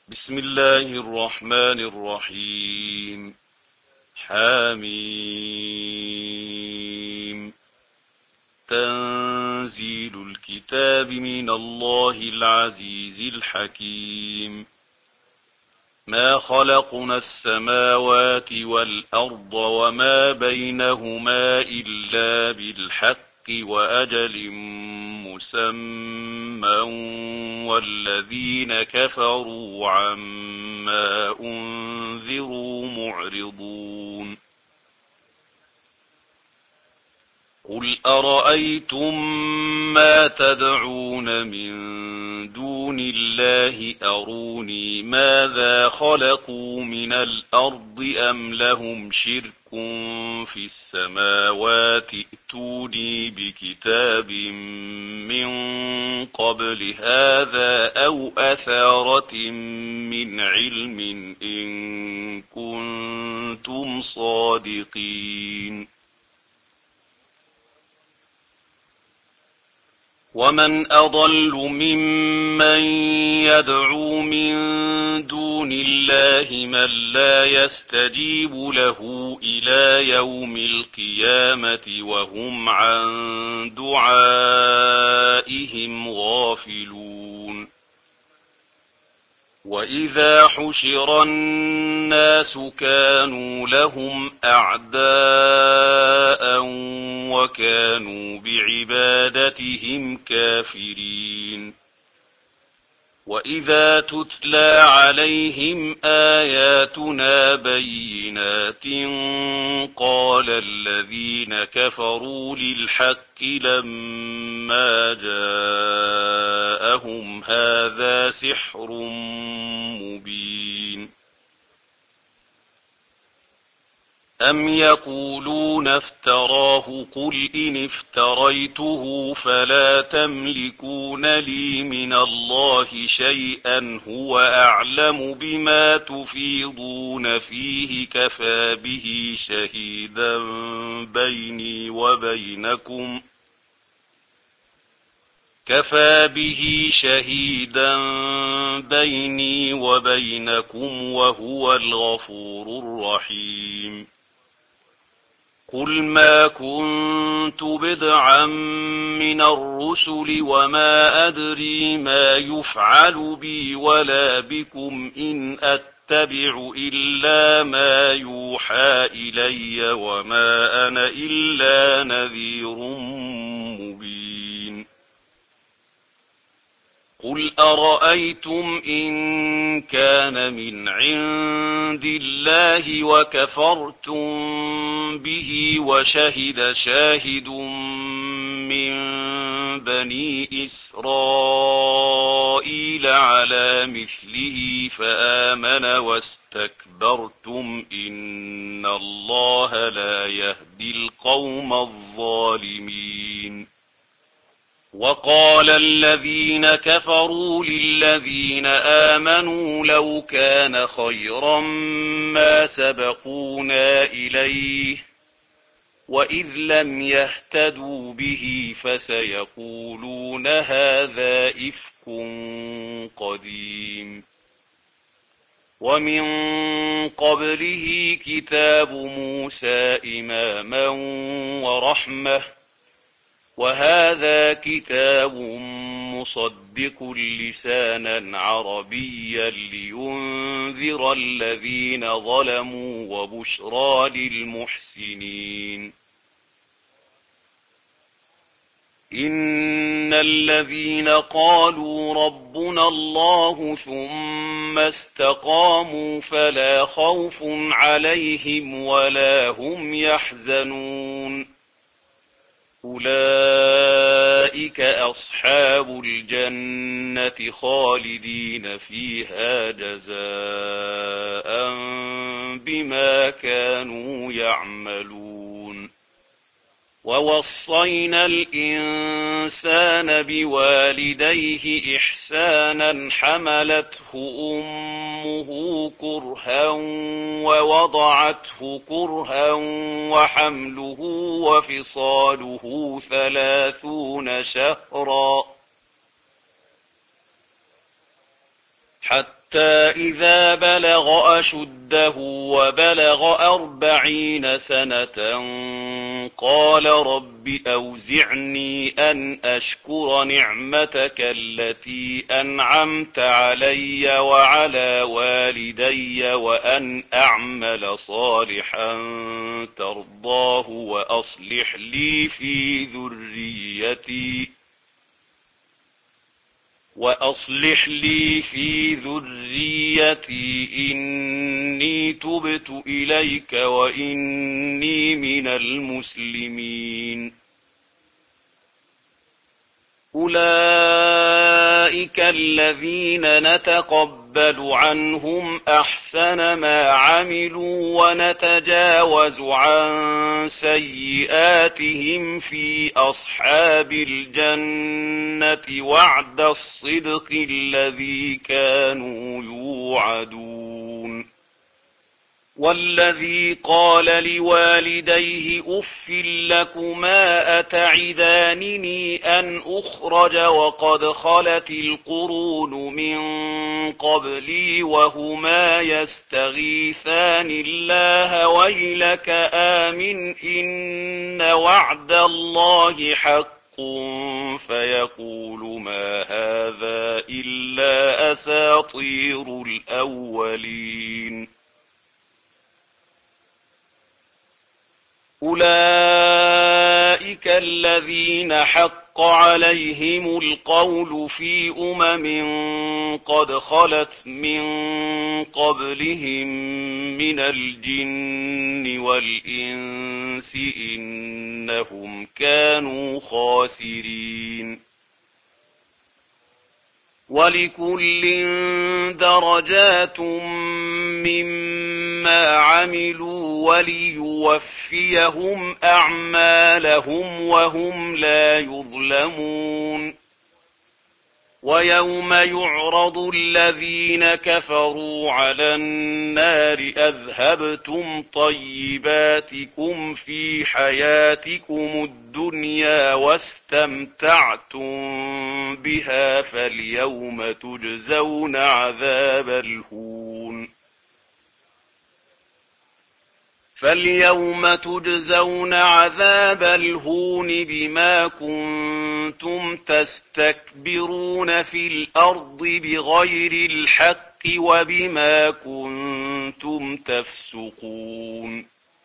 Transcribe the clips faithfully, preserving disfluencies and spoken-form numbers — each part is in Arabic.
بسم الله الرحمن الرحيم. حميم. تنزيل الكتاب من الله العزيز الحكيم. ما خلقنا السماوات والأرض وما بينهما إلا بالحق وأجل مسمى، والذين كفروا عما أنذروا معرضون. قل أرأيتم ما تدعون من دون الله أروني ماذا خلقوا من الأرض أم لهم شرك في السماوات ائتوني بكتاب من قبل هذا أو أثارة من علم إن كنتم صادقين. ومن أضل ممن يدعو من دون الله من لا يستجيب له إلى يوم القيامة وهم عن دعائهم غافلون. وإذا حشر الناس كانوا لهم أعداء وكانوا بعبادتهم كافرين. وإذا تتلى عليهم آياتنا بينات قال الذين كفروا للحق لما جاءهم هذا سحر مبين. أم يقولون افتراه قل إن افتريته فلا تملكون لي من الله شيئا هو أعلم بما تفيضون فيه كفى به شهيدا بيني وبينكم كفى به شهيدا بيني وبينكم وهو الغفور الرحيم. قل ما كنت بدعا من الرسل وما أدري ما يفعل بي ولا بكم إن أتبع إلا ما يوحى إلي وما أنا إلا نذير مبين. قل أرأيتم إن كان من عند الله وكفرتم به وشهد شاهد من بني إسرائيل على مثله فآمن واستكبرتم إن الله لا يهدي القوم الظالمين. وقال الذين كفروا للذين آمنوا لو كان خيرا ما سبقونا إليه وإذ لم يهتدوا به فسيقولون هذا إفك قديم. ومن قبله كتاب موسى إماما ورحمة وهذا كتاب مصدق لسانا عربيا لينذر الذين ظلموا وبشرى للمحسنين. إن الذين قالوا ربنا الله ثم استقاموا فلا خوف عليهم ولا هم يحزنون. أولئك أصحاب الجنة خالدين فيها جزاء بما كانوا يعملون. ووصينا الإنسان بوالديه إحسانا حملته أمه كرها ووضعته كرها وحمله وفصاله ثلاثون شهرا حتى إذا بلغ أشده وبلغ أربعين سنة قال رب أوزعني أن أشكر نعمتك التي أنعمت علي وعلى والدي وأن أعمل صالحا ترضاه وأصلح لي في ذريتي وأصلح لي في ذريتي إني تبت إليك وإني من المسلمين. أولئك الذين نتقبل عنهم أحسن ما عملوا ونتجاوز عن سيئاتهم في أصحاب الجنة وعد الصدق الذي كانوا يوعدون. والذي قال لوالديه أف لكما أتعدانني أن أخرج وقد خلت القرون من قبلي وهما يستغيثان الله ويلك آمن إن وعد الله حق فيقول ما هذا إلا أساطير الأولين. أولئك الذين حق عليهم القول في أمم قد خلت من قبلهم من الجن والإنس إنهم كانوا خاسرين. ولكل درجات مما عملوا وليوفيهم أعمالهم وهم لا يظلمون. ويوم يعرض الذين كفروا على النار أذهبتم طيباتكم في حياتكم الدنيا واستمتعتم بها فاليوم تجزون عذاب الهون فاليوم تجزون عذاب الهون بما كنتم تستكبرون في الأرض بغير الحق وبما كنتم تفسقون.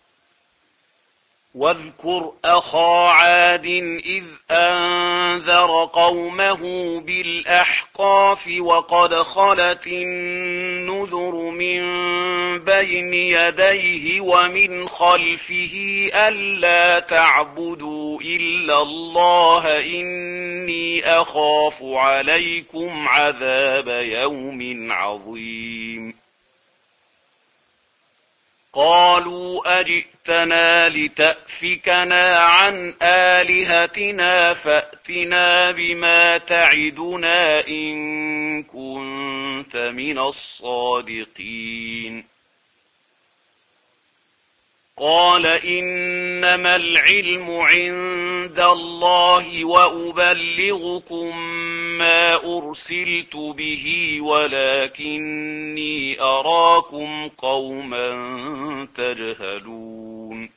واذكر أخا عاد إذ أنذر قومه بالأحقاف وقد خلت النذر من بين يديه ومن خلفه ألا تعبدوا إلا الله إني أخاف عليكم عذاب يوم عظيم. قالوا أجئتنا لتأفكنا عن آلهتنا فأتنا بما تعدنا إن كنت من الصادقين. قال إنما العلم عند الله وأبلغكم ما أرسلت به ولكني أراكم قوما تجهلون.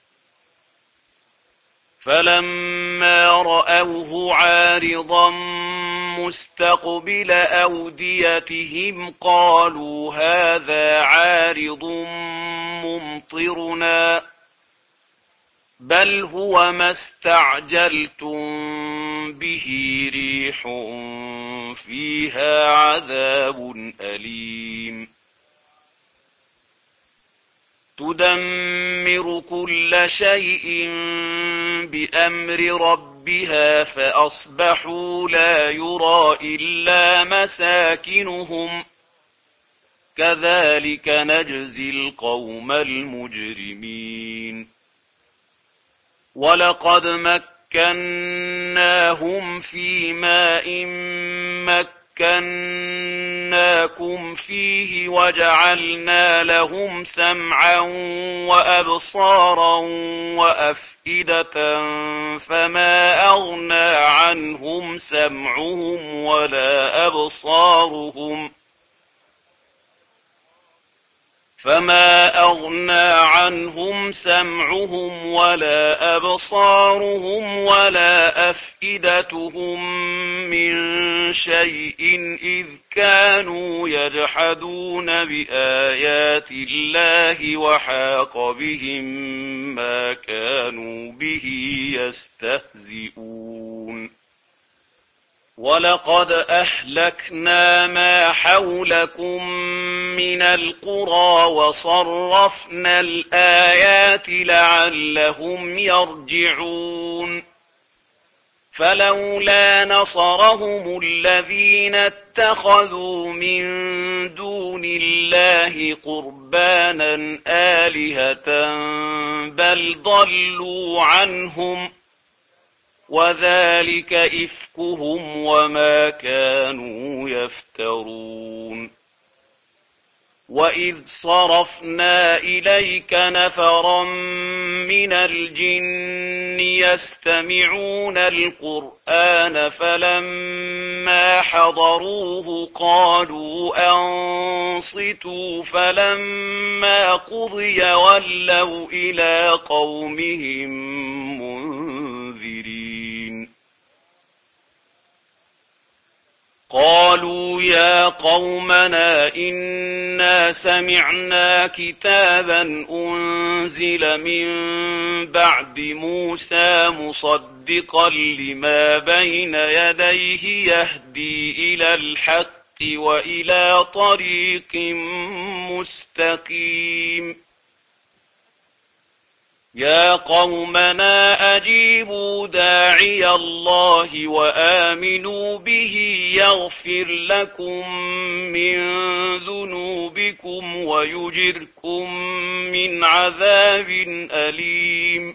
فلما رأوه عارضا مستقبل أوديتهم قالوا هذا عارض ممطرنا بل هو ما استعجلتم به ريح فيها عذاب أليم تدمر كل شيء بأمر ربها فأصبحوا لا يرى إلا مساكنهم كذلك نجزي القوم المجرمين. ولقد مكناهم في ماء مكناكم فيه وجعلنا لهم سمعا وأبصارا وأفئدة فما أغنى عنهم سمعهم ولا أبصارهم فما أغنى عنهم سمعهم ولا أبصارهم ولا أفئدتهم من شيء إذ كانوا يجحدون بآيات الله وحاق بهم ما كانوا به يستهزئون ولقد أهلكنا ما حولكم من القرى وصرفنا الآيات لعلهم يرجعون فلولا نصرهم الذين اتخذوا من دون الله قربانا آلهة بل ضلوا عنهم وذلك إفكهم وما كانوا يفترون وإذ صرفنا إليك نفرا من الجن يستمعون القرآن فلما حضروه قالوا أنصتوا فلما قضي ولوا إلى قومهم منذرين قالوا يا قومنا إنا سمعنا كتابا أنزل من بعد موسى مصدقا لما بين يديه يهدي إلى الحق وإلى طريق مستقيم يا قومنا أجيبوا داعي الله وآمنوا به يغفر لكم من ذنوبكم ويجركم من عذاب أليم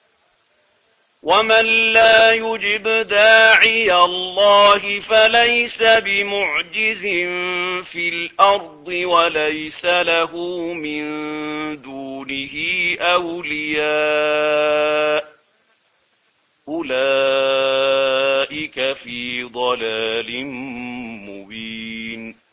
ومن لا يجب داعي الله فليس بمعجز في الأرض وليس له من دونه أولياء أولئك في ضلال مبين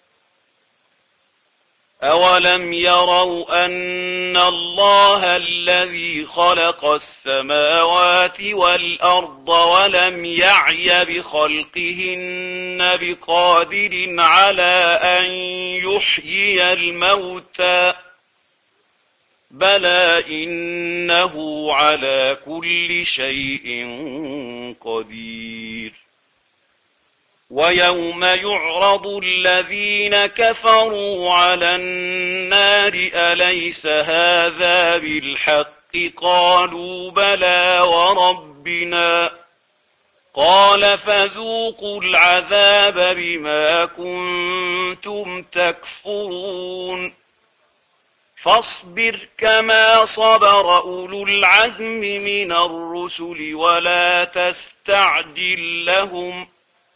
أولم يروا أن الله الذي خلق السماوات والأرض ولم يعي بخلقهن بقادر على أن يحيي الموتى بلى إنه على كل شيء قدير ويوم يعرض الذين كفروا على النار أليس هذا بالحق قالوا بلى وربنا قال فذوقوا العذاب بما كنتم تكفرون فاصبر كما صبر أولو العزم من الرسل ولا تستعجل لهم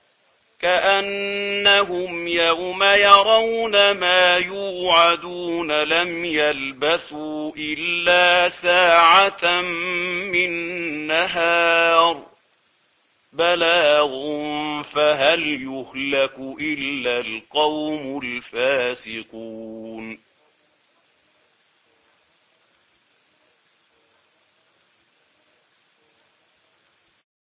كأنهم يوم يرون ما يوعدون لم يلبثوا إلا ساعة من نهار بلاغ فهل يهلك إلا القوم الفاسقون